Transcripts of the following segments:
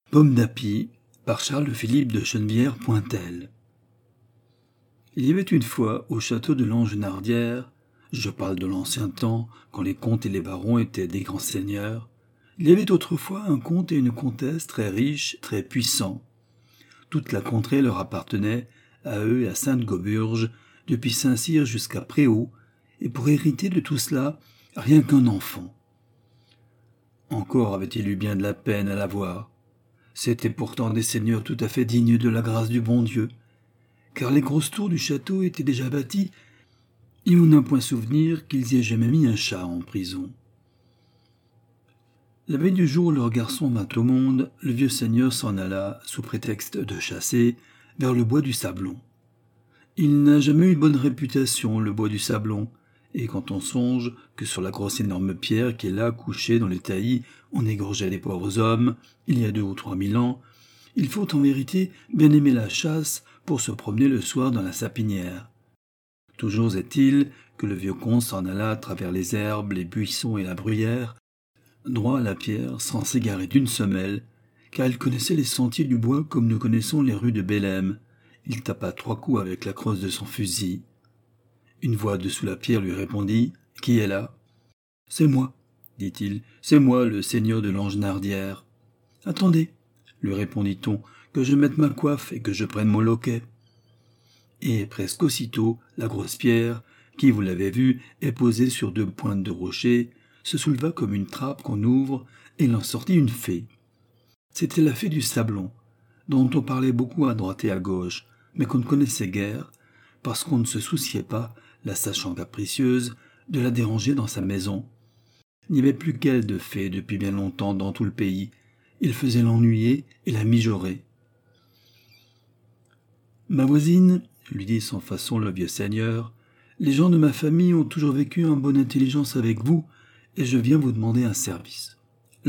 Pomme d'Api par Charles-Philippe de Chennevières-Pointel. Il y avait une fois, au château de Langenardière, je parle de l'ancien temps, quand les comtes et les barons étaient des grands seigneurs, il y avait autrefois un comte et une comtesse très riches, très puissants. Toute la contrée leur appartenait, à eux et à Sainte-Gauburge, depuis Saint-Cyr jusqu'à Préaux, et pour hériter de tout cela, rien qu'un enfant. Encore avait-il eu bien de la peine à l'avoir. C'étaient pourtant des seigneurs tout à fait dignes de la grâce du bon Dieu, car les grosses tours du château étaient déjà bâties, et on n'a point souvenir qu'ils y aient jamais mis un chat en prison. La veille du jour où leur garçon vint au monde, le vieux seigneur s'en alla, sous prétexte de chasser, vers le bois du Sablon. Il n'a jamais eu bonne réputation, le bois du Sablon, et quand on songe que sur la grosse énorme pierre qui est là couchée dans les taillis, on égorgeait les pauvres hommes, il y a 2 ou 3 000 ans, il faut en vérité bien aimer la chasse pour se promener le soir dans la sapinière. Toujours est-il que le vieux comte s'en alla à travers les herbes, les buissons et la bruyère, droit à la pierre sans s'égarer d'une semelle, car il connaissait les sentiers du bois comme nous connaissons les rues de Bélem. Il tapa 3 coups avec la crosse de son fusil. Une voix dessous la pierre lui répondit « Qui est là ?»« C'est moi, » dit-il, « c'est moi, le seigneur de Langenardière. »« Attendez, » lui répondit-on, « que je mette ma coiffe et que je prenne mon loquet. » Et presque aussitôt, la grosse pierre, qui, vous l'avez vu, est posée sur 2 pointes de rocher, se souleva comme une trappe qu'on ouvre, et il en sortit une fée. C'était la fée du Sablon, dont on parlait beaucoup à droite et à gauche, mais qu'on ne connaissait guère, parce qu'on ne se souciait pas, la sachant capricieuse, de la déranger dans sa maison. Il n'y avait plus qu'elle de fée depuis bien longtemps dans tout le pays. Il faisait l'ennuyer et la mijorer. « Ma voisine, lui dit sans façon le vieux seigneur, les gens de ma famille ont toujours vécu en bonne intelligence avec vous, et je viens vous demander un service. »« Lequel ?»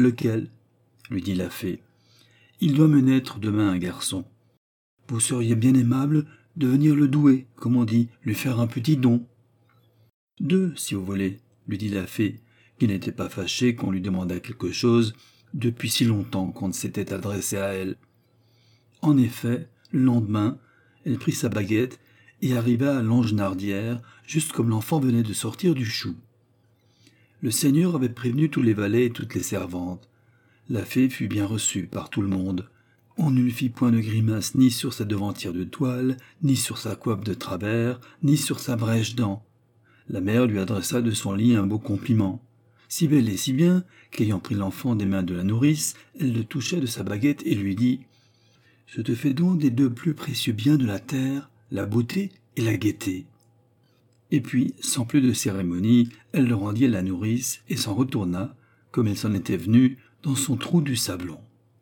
lui dit la fée. « Il doit me naître demain un garçon. Vous seriez bien aimable de venir le douer, comme on dit, lui faire un petit don. »« 2, si vous voulez, » lui dit la fée, qui n'était pas fâchée qu'on lui demandât quelque chose depuis si longtemps qu'on ne s'était adressé à elle. En effet, le lendemain, elle prit sa baguette et arriva à Langenardière, juste comme l'enfant venait de sortir du chou. Le seigneur avait prévenu tous les valets et toutes les servantes. La fée fut bien reçue par tout le monde. On ne lui fit point de grimace ni sur sa devanture de toile, ni sur sa coiffe de travers, ni sur sa brèche dent. La mère lui adressa de son lit un beau compliment. Si belle et si bien, qu'ayant pris l'enfant des mains de la nourrice, elle le toucha de sa baguette et lui dit « Je te fais don des 2 plus précieux biens de la terre, la beauté et la gaieté. » Et puis, sans plus de cérémonie, elle le rendit à la nourrice et s'en retourna, comme elle s'en était venue, dans son trou du Sablon.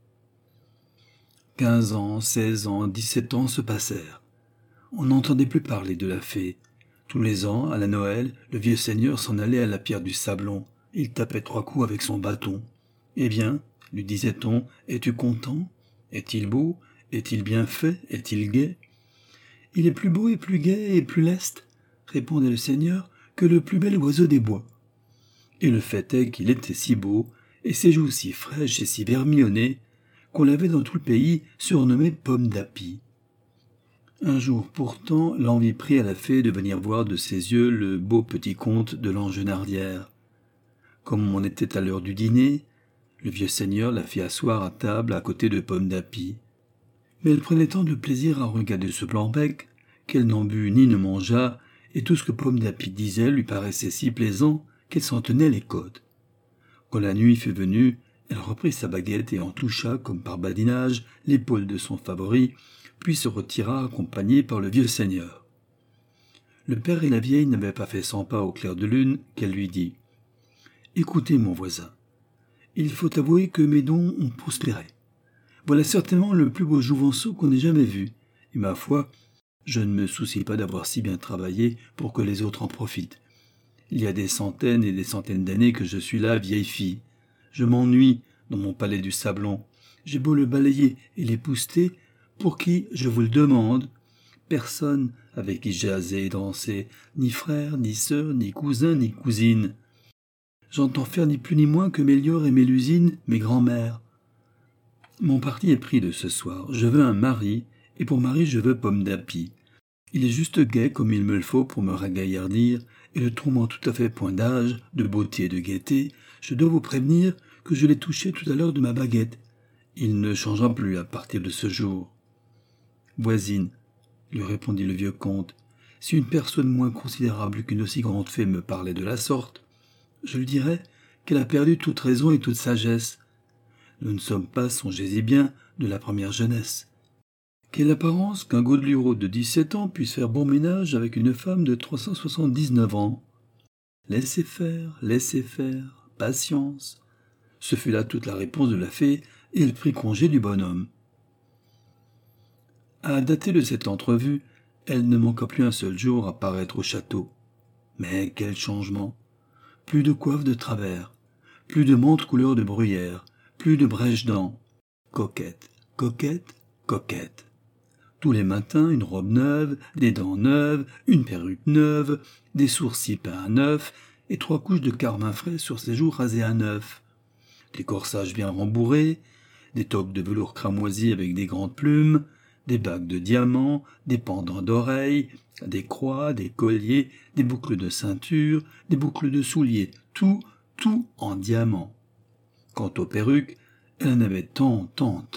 15 ans, 16 ans, 17 ans se passèrent. On n'entendait plus parler de la fée. Tous les ans, à la Noël, le vieux seigneur s'en allait à la pierre du Sablon. Il tapait 3 coups avec son bâton. « Eh bien, lui disait-on, es-tu content? Est-il beau? Est-il bien fait? Est-il gai? »« Il est plus beau et plus gai et plus leste, répondait le seigneur, que le plus bel oiseau des bois. Et le fait est qu'il était si beau, et ses joues si fraîches et si vermillonnées, qu'on l'avait dans tout le pays surnommé Pomme d'Api. Un jour pourtant, l'envie prit à la fée de venir voir de ses yeux le beau petit comte de Langenardière. Comme on était à l'heure du dîner, le vieux seigneur la fit asseoir à table à côté de Pomme d'Api. Mais elle prenait tant de plaisir à regarder ce blanc-bec qu'elle n'en but ni ne mangea, et tout ce que Pomme d'Api disait lui paraissait si plaisant qu'elle s'en tenait les côtes. Quand la nuit fut venue, elle reprit sa baguette et en toucha, comme par badinage, l'épaule de son favori, puis se retira accompagnée par le vieux seigneur. Le père et la vieille n'avaient pas fait 100 pas au clair de lune qu'elle lui dit « Écoutez, mon voisin, il faut avouer que mes dons ont prospéré. Voilà certainement le plus beau jouvenceau qu'on ait jamais vu, et ma foi, je ne me soucie pas d'avoir si bien travaillé pour que les autres en profitent. Il y a des centaines et des centaines d'années que je suis là, vieille fille. Je m'ennuie dans mon palais du Sablon. J'ai beau le balayer et l'épousseter, pour qui, je vous le demande, personne avec qui jaser et danser, ni frère, ni sœur, ni cousin, ni cousine. J'entends faire ni plus ni moins que Mélior et Mélusine, mes grands-mères. Mon parti est pris de ce soir. Je veux un mari, et pour mari je veux Pomme d'Api. Il est juste gai comme il me le faut pour me ragaillardir, et le trouvant tout à fait point d'âge, de beauté et de gaieté, je dois vous prévenir que je l'ai touché tout à l'heure de ma baguette. Il ne changera plus à partir de ce jour. Voisine, lui répondit le vieux comte, si une personne moins considérable qu'une aussi grande fée me parlait de la sorte, je lui dirais qu'elle a perdu toute raison et toute sagesse. Nous ne sommes pas, songez-y bien, de la première jeunesse. Quelle apparence qu'un Godelureau de 17 ans puisse faire bon ménage avec une femme de 379 ans. Laissez faire, patience. Ce fut là toute la réponse de la fée, et elle prit congé du bonhomme. À dater de cette entrevue, elle ne manqua plus un seul jour à paraître au château. Mais quel changement! Plus de coiffe de travers, plus de montre couleur de bruyère, plus de brèche-dents. Coquette, coquette, coquette. Tous les matins, une robe neuve, des dents neuves, une perruque neuve, des sourcils peints à neuf, et 3 couches de carmin frais sur ses joues rasées à neuf. Des corsages bien rembourrés, des toques de velours cramoisi avec des grandes plumes, des bagues de diamants, des pendants d'oreilles, des croix, des colliers, des boucles de ceinture, des boucles de souliers, tout en diamants. Quant aux perruques, elle en avait tant,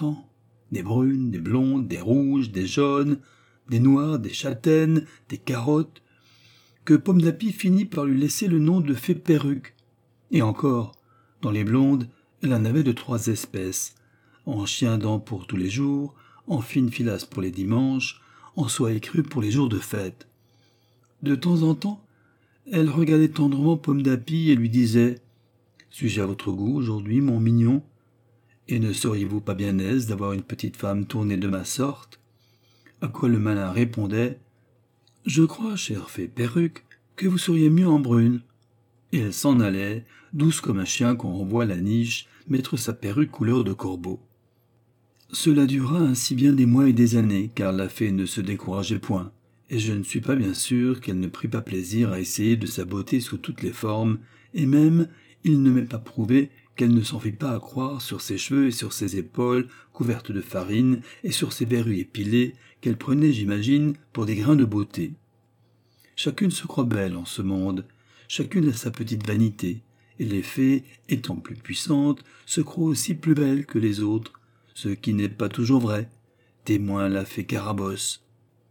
des brunes, des blondes, des rouges, des jaunes, des noires, des châtaines, des carottes, que Pomme d'Api finit par lui laisser le nom de fée perruque. Et encore, dans les blondes, elle en avait de 3 espèces, en chien dent pour tous les jours, en fine filasse pour les dimanches, en soie écrue pour les jours de fête. De temps en temps, elle regardait tendrement Pomme d'Api et lui disait « Suis-je à votre goût aujourd'hui, mon mignon ? Et ne seriez-vous pas bien aise d'avoir une petite femme tournée de ma sorte ?» À quoi le malin répondait « Je crois, chère fée perruque, que vous seriez mieux en brune. » Et elle s'en allait, douce comme un chien qu'on renvoie à la niche, mettre sa perruque couleur de corbeau. Cela dura ainsi bien des mois et des années, car la fée ne se décourageait point, et je ne suis pas bien sûr qu'elle ne prit pas plaisir à essayer de sa beauté sous toutes les formes, et même il ne m'est pas prouvé qu'elle ne s'en fit pas à croire sur ses cheveux et sur ses épaules couvertes de farine, et sur ses verrues épilées, qu'elle prenait, j'imagine, pour des grains de beauté. Chacune se croit belle en ce monde, chacune a sa petite vanité, et les fées, étant plus puissantes, se croient aussi plus belles que les autres, ce qui n'est pas toujours vrai, témoin la fée Carabosse.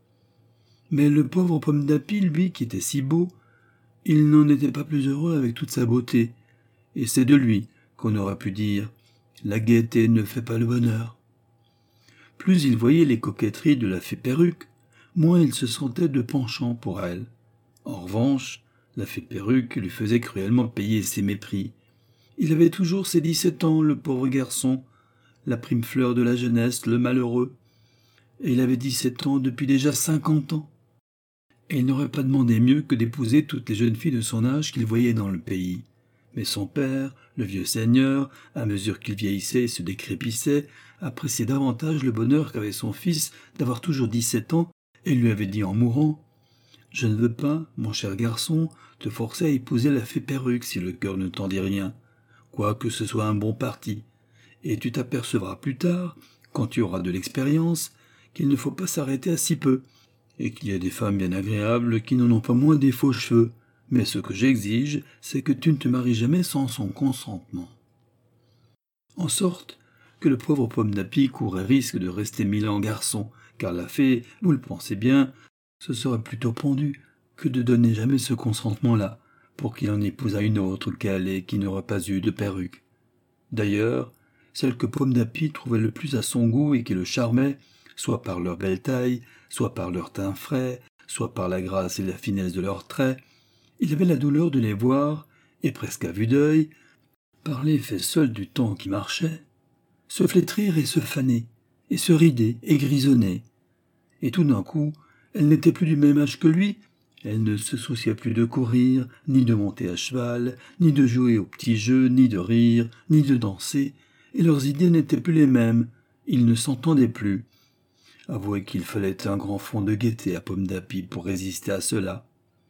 Mais le pauvre Pomme d'Api, lui, qui était si beau, il n'en était pas plus heureux avec toute sa beauté, et c'est de lui qu'on aurait pu dire « la gaieté ne fait pas le bonheur ». Plus il voyait les coquetteries de la fée perruque, moins il se sentait de penchant pour elle. En revanche, la fée perruque lui faisait cruellement payer ses mépris. Il avait toujours ses 17 ans, le pauvre garçon, la prime fleur de la jeunesse, le malheureux. Et il avait 17 ans depuis déjà 50 ans. Et il n'aurait pas demandé mieux que d'épouser toutes les jeunes filles de son âge qu'il voyait dans le pays. Mais son père, le vieux seigneur, à mesure qu'il vieillissait et se décrépissait, appréciait davantage le bonheur qu'avait son fils d'avoir toujours 17 ans, et lui avait dit en mourant « Je ne veux pas, mon cher garçon, te forcer à épouser la fée perruque si le cœur ne t'en dit rien, quoique ce soit un bon parti. Et tu t'apercevras plus tard, quand tu auras de l'expérience, qu'il ne faut pas s'arrêter à si peu, et qu'il y a des femmes bien agréables qui n'en ont pas moins des faux cheveux. Mais ce que j'exige, c'est que tu ne te maries jamais sans son consentement. » En sorte que le pauvre Pomme d'Api courait risque de rester 1000 ans garçon, car la fée, vous le pensez bien, se serait plutôt pendue que de donner jamais ce consentement-là, pour qu'il en épousât une autre qu'elle et qui n'aurait pas eu de perruque. D'ailleurs, celles que Pomme d'Api trouvait le plus à son goût et qui le charmaient, soit par leur belle taille, soit par leur teint frais, soit par la grâce et la finesse de leurs traits, il avait la douleur de les voir, et presque à vue d'œil, par l'effet seul du temps qui marchait, se flétrir et se faner, et se rider et grisonner. Et tout d'un coup, elle n'était plus du même âge que lui, elle ne se souciait plus de courir, ni de monter à cheval, ni de jouer aux petits jeux, ni de rire, ni de danser, et leurs idées n'étaient plus les mêmes, ils ne s'entendaient plus. Avouez qu'il fallait un grand fond de gaieté à Pomme d'Api pour résister à cela.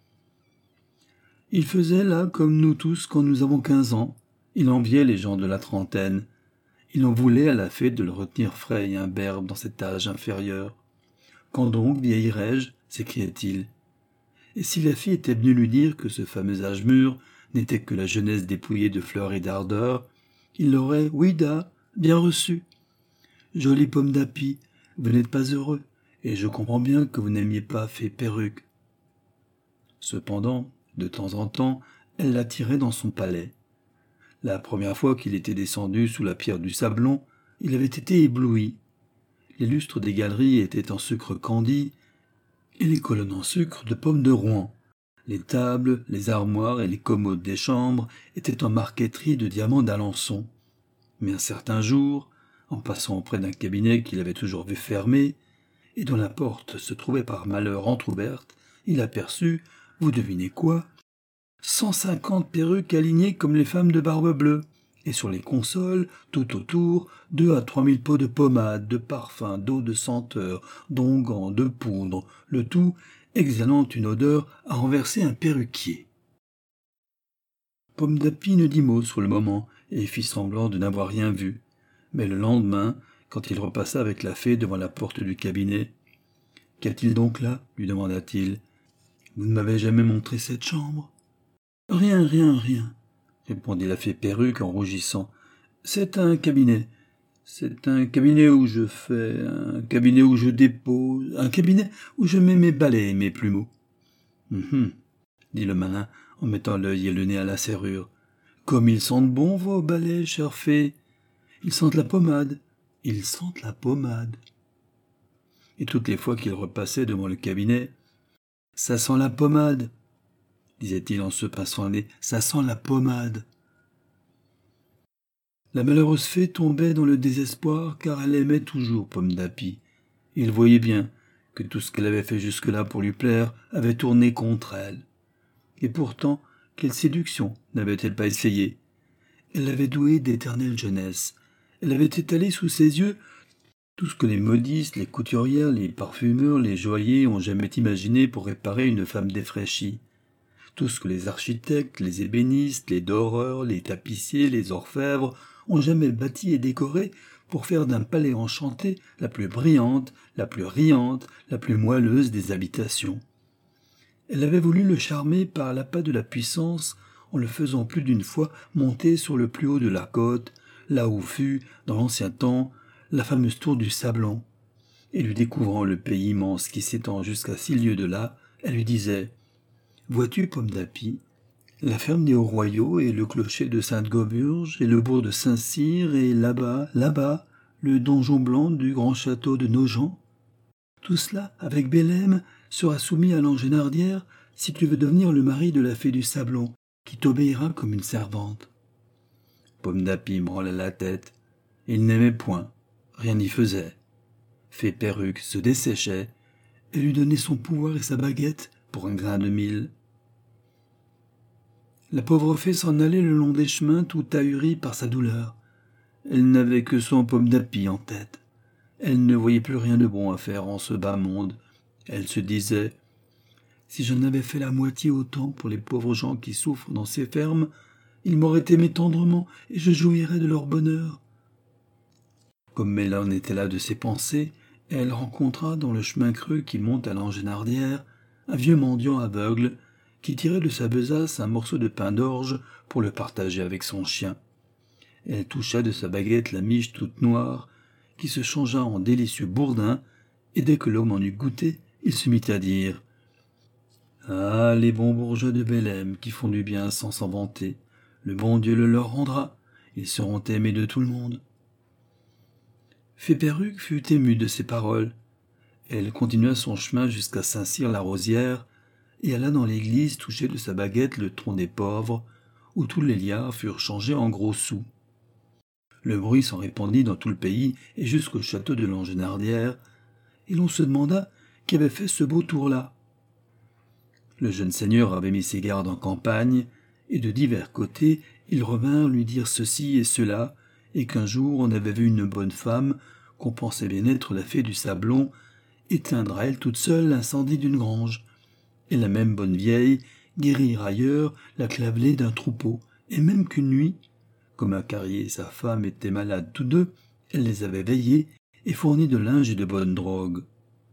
Il faisait là comme nous tous quand nous avons 15 ans, il enviait les gens de la trentaine. Il en voulait à la fée de le retenir frais et imberbe dans cet âge inférieur. « Quand donc vieillirai-je » s'écriait-il. Et si la fille était venue lui dire que ce fameux âge mûr n'était que la jeunesse dépouillée de fleurs et d'ardeur, il l'aurait, oui da, bien reçu. « Jolie pomme d'api, vous n'êtes pas heureux, et je comprends bien que vous n'aimiez pas fée Perruque. » Cependant, de temps en temps, elle l'attirait dans son palais. La première fois qu'il était descendu sous la pierre du Sablon, il avait été ébloui. Les lustres des galeries étaient en sucre candi et les colonnes en sucre de pommes de Rouen. Les tables, les armoires et les commodes des chambres étaient en marqueterie de diamants d'Alençon. Mais un certain jour, en passant auprès d'un cabinet qu'il avait toujours vu fermé, et dont la porte se trouvait par malheur entr'ouverte, il aperçut, vous devinez quoi, 150 perruques alignées comme les femmes de barbe bleue, et sur les consoles, tout autour, 2 à 3 000 pots de pommade, de parfum, d'eau de senteur, d'onguents, de poudre, le tout exhalant une odeur à renverser un perruquier. Pomme d'Api ne dit mot sur le moment, et fit semblant de n'avoir rien vu. Mais le lendemain, quand il repassa avec la fée devant la porte du cabinet, « Qu'y a-t-il donc là ?» lui demanda-t-il. « Vous ne m'avez jamais montré cette chambre ?»« Rien, répondit la fée Perruque en rougissant. « C'est un cabinet. C'est un cabinet où je fais, un cabinet où je dépose, un cabinet où je mets mes balais et mes plumeaux. » Dit le malin en mettant l'œil et le nez à la serrure. « Comme ils sentent bon, vos balais, chère fée. Ils sentent la pommade. Ils sentent la pommade. » Et toutes les fois qu'il repassait devant le cabinet, « Ça sent la pommade, » disait-il en se pinçant le nez, « ça sent la pommade. » La malheureuse fée tombait dans le désespoir car elle aimait toujours Pomme d'Api. Il voyait bien que tout ce qu'elle avait fait jusque-là pour lui plaire avait tourné contre elle. Et pourtant, quelle séduction n'avait-elle pas essayé? Elle l'avait douée d'éternelle jeunesse. Elle avait étalé sous ses yeux tout ce que les modistes, les couturières, les parfumeurs, les joailliers ont jamais imaginé pour réparer une femme défraîchie. Tout ce que les architectes, les ébénistes, les doreurs, les tapissiers, les orfèvres ont jamais bâti et décoré pour faire d'un palais enchanté la plus brillante, la plus riante, la plus moelleuse des habitations. Elle avait voulu le charmer par l'appât de la puissance en le faisant plus d'une fois monter sur le plus haut de la côte, là où fut, dans l'ancien temps, la fameuse tour du Sablon. Et lui découvrant le pays immense qui s'étend jusqu'à 6 lieues de là, elle lui disait « Vois-tu, Pomme d'Api, la ferme des Hauts-Royaux et le clocher de Sainte-Gauburge et le bourg de Saint-Cyr et là-bas, le donjon blanc du grand château de Nogent? Tout cela, avec Bélème, sera soumis à l'Angénardière si tu veux devenir le mari de la fée du Sablon, qui t'obéira comme une servante. » Pomme d'Api branla la tête. Il n'aimait point, rien n'y faisait. Fée Perruque se desséchait et lui donnait son pouvoir et sa baguette pour un grain de mil. La pauvre fée s'en allait le long des chemins tout ahurie par sa douleur. Elle n'avait que son Pomme d'Api en tête. Elle ne voyait plus rien de bon à faire en ce bas monde. Elle se disait « Si j'en avais fait la moitié autant pour les pauvres gens qui souffrent dans ces fermes, ils m'auraient aimé tendrement et je jouirais de leur bonheur. » Comme elle en était là de ses pensées, elle rencontra dans le chemin creux qui monte à l'Angénardière un vieux mendiant aveugle qui tirait de sa besace un morceau de pain d'orge pour le partager avec son chien. Elle toucha de sa baguette la miche toute noire, qui se changea en délicieux bourdin, et dès que l'homme en eut goûté, il se mit à dire « Ah, les bons bourgeois de Bélème qui font du bien sans s'en vanter, le bon Dieu le leur rendra, ils seront aimés de tout le monde. » Fée Perruque fut émue de ces paroles. Elle continua son chemin jusqu'à Saint-Cyr-la-Rosière et alla dans l'église toucher de sa baguette le tronc des pauvres, où tous les liards furent changés en gros sous. Le bruit s'en répandit dans tout le pays et jusqu'au château de l'Angénardière, et l'on se demanda qui avait fait ce beau tour-là. Le jeune seigneur avait mis ses gardes en campagne, et de divers côtés ils revinrent lui dire ceci et cela, et qu'un jour on avait vu une bonne femme, qu'on pensait bien être la fée du Sablon, éteindre à elle toute seule l'incendie d'une grange, et la même bonne vieille guérir ailleurs la clavelée d'un troupeau, et même qu'une nuit, Comme Acarié et sa femme étaient malades tous deux, elle les avait veillés et fourni de linge et de bonnes drogues.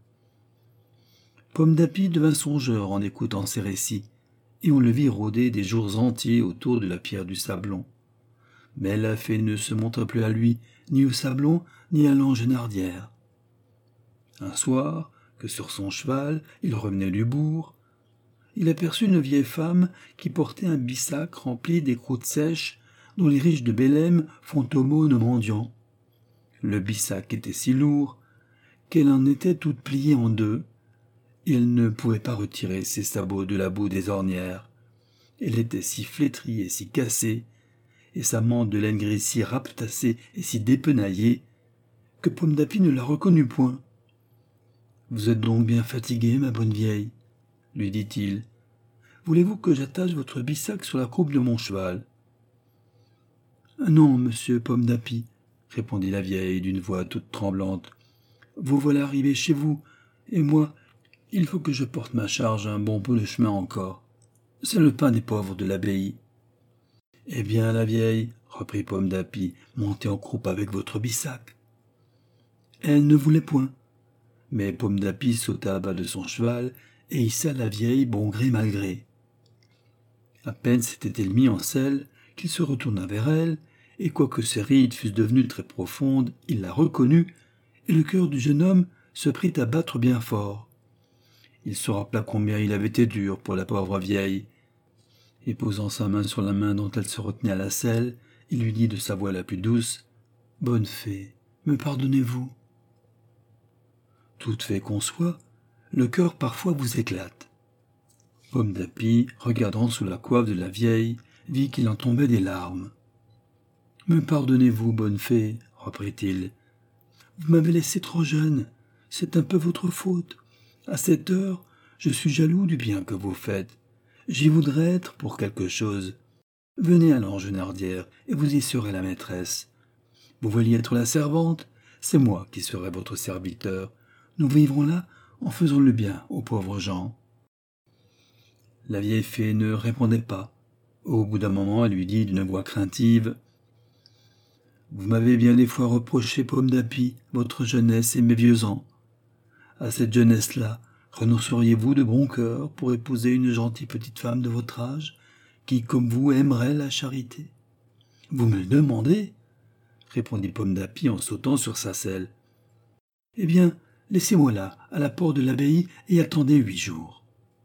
Pomme d'Api devint songeur en écoutant ces récits, et on le vit rôder des jours entiers autour de la pierre du Sablon. Mais la fée ne se montra plus à lui, ni au Sablon, ni à l'Angenardière. Un soir, que sur son cheval, il revenait du bourg, il aperçut une vieille femme qui portait un bissac rempli des croûtes sèches dont les riches de Bélem font aumône aux mendiants. Le bissac était si lourd qu'elle en était toute pliée en deux, et elle ne pouvait pas retirer ses sabots de la boue des ornières. Elle était si flétrie et si cassée, et sa mante de laine grise si rapetassée et si dépenaillée, que Pomme d'Api ne la reconnut point. « Vous êtes donc bien fatiguée, ma bonne vieille, » lui dit-il. « Voulez-vous que j'attache votre bissac sur la croupe de mon cheval ?»« Ah non, monsieur Pomme d'Api, » répondit la vieille d'une voix toute tremblante. « Vous voilà arrivé chez vous, et moi, il faut que je porte ma charge un bon bout de chemin encore. C'est le pain des pauvres de l'abbaye. »« Eh bien, la vieille, » reprit Pomme d'Api, « montez en croupe avec votre bissac. » Elle ne voulait point. Mais Pomme d'Api sauta à bas de son cheval et hissa la vieille bon gré mal gré. À peine s'était-il mis en selle qu'il se retourna vers elle, et quoique ses rides fussent devenues très profondes, il la reconnut, et le cœur du jeune homme se prit à battre bien fort. Il se rappela combien il avait été dur pour la pauvre vieille, et posant sa main sur la main dont elle se retenait à la selle, il lui dit de sa voix la plus douce : « Bonne fée, me pardonnez-vous ? Toute fée qu'on soit, le cœur parfois vous éclate. » Pomme d'Api, regardant sous la coiffe de la vieille, vit qu'il en tombait des larmes. « Me pardonnez-vous, bonne fée, reprit-il. Vous m'avez laissé trop jeune, c'est un peu votre faute. À cette heure, je suis jaloux du bien que vous faites. J'y voudrais être pour quelque chose. Venez à l'Angenardière et vous y serez la maîtresse. Vous vouliez être la servante, c'est moi qui serai votre serviteur. Nous vivrons là en faisant le bien aux pauvres gens. » La vieille fée ne répondait pas. Au bout d'un moment, elle lui dit d'une voix craintive : « Vous m'avez bien des fois reproché, Pomme d'Api, votre jeunesse et mes vieux ans. À cette jeunesse-là, renonceriez-vous de bon cœur pour épouser une gentille petite femme de votre âge, qui, comme vous, aimerait la charité ? » « Vous me le demandez ? » répondit Pomme d'Api en sautant sur sa selle. « Eh bien, laissez-moi là, à la porte de l'abbaye, et attendez 8 jours. »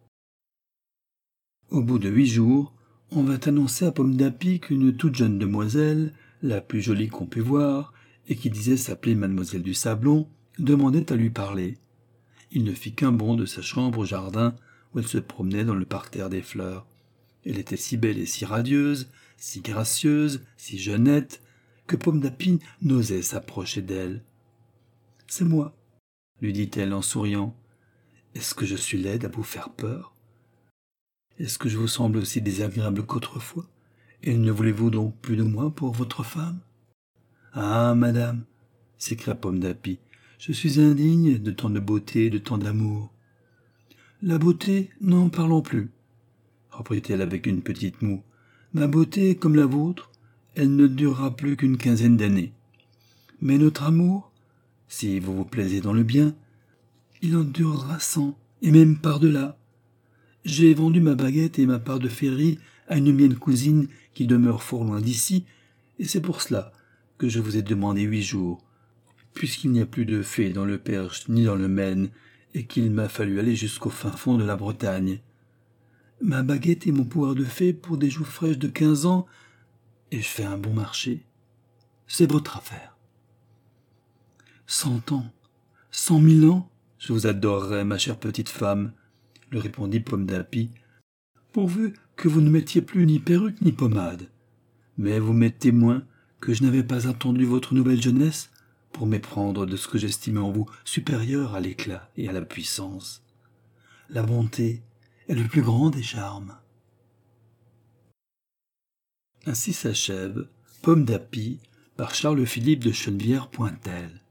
Au bout de 8 jours, on vint annoncer à Pomme d'Api qu'une toute jeune demoiselle, la plus jolie qu'on pût voir, et qui disait s'appeler Mademoiselle du Sablon, demandait à lui parler. Il ne fit qu'un bond de sa chambre au jardin, où elle se promenait dans le parterre des fleurs. Elle était si belle et si radieuse, si gracieuse, si jeunette, que Pomme d'Api n'osait s'approcher d'elle. « C'est moi, » lui dit-elle en souriant. « Est-ce que je suis laide à vous faire peur ? Est-ce que je vous semble aussi désagréable qu'autrefois ? Et ne voulez-vous donc plus de moi pour votre femme ? » ?»« Ah, madame, » s'écria Pomme d'Api, « je suis indigne de tant de beauté et de tant d'amour. »« La beauté, n'en parlons plus, » reprit-elle avec une petite moue. « Ma beauté, comme la vôtre, elle ne durera plus qu'une quinzaine d'années. Mais notre amour, si vous vous plaisez dans le bien, il en durera 100, et même par-delà. J'ai vendu ma baguette et ma part de féerie à une mienne cousine qui demeure fort loin d'ici, et c'est pour cela que je vous ai demandé 8 jours, puisqu'il n'y a plus de fées dans le Perche ni dans le Maine, et qu'il m'a fallu aller jusqu'au fin fond de la Bretagne. Ma baguette et mon pouvoir de fée pour des joues fraîches de 15 ans, et je fais un bon marché. C'est votre affaire. 100 ans, 100 000 ans, je vous adorerais, ma chère petite femme, lui répondit Pomme d'Api, pourvu que vous ne mettiez plus ni perruque ni pommade. Mais vous m'êtes témoin que je n'avais pas attendu votre nouvelle jeunesse pour m'éprendre de ce que j'estimais en vous supérieur à l'éclat et à la puissance. La bonté est le plus grand des charmes. Ainsi s'achève Pomme d'Api par Charles-Philippe de Chennevières-Pointel.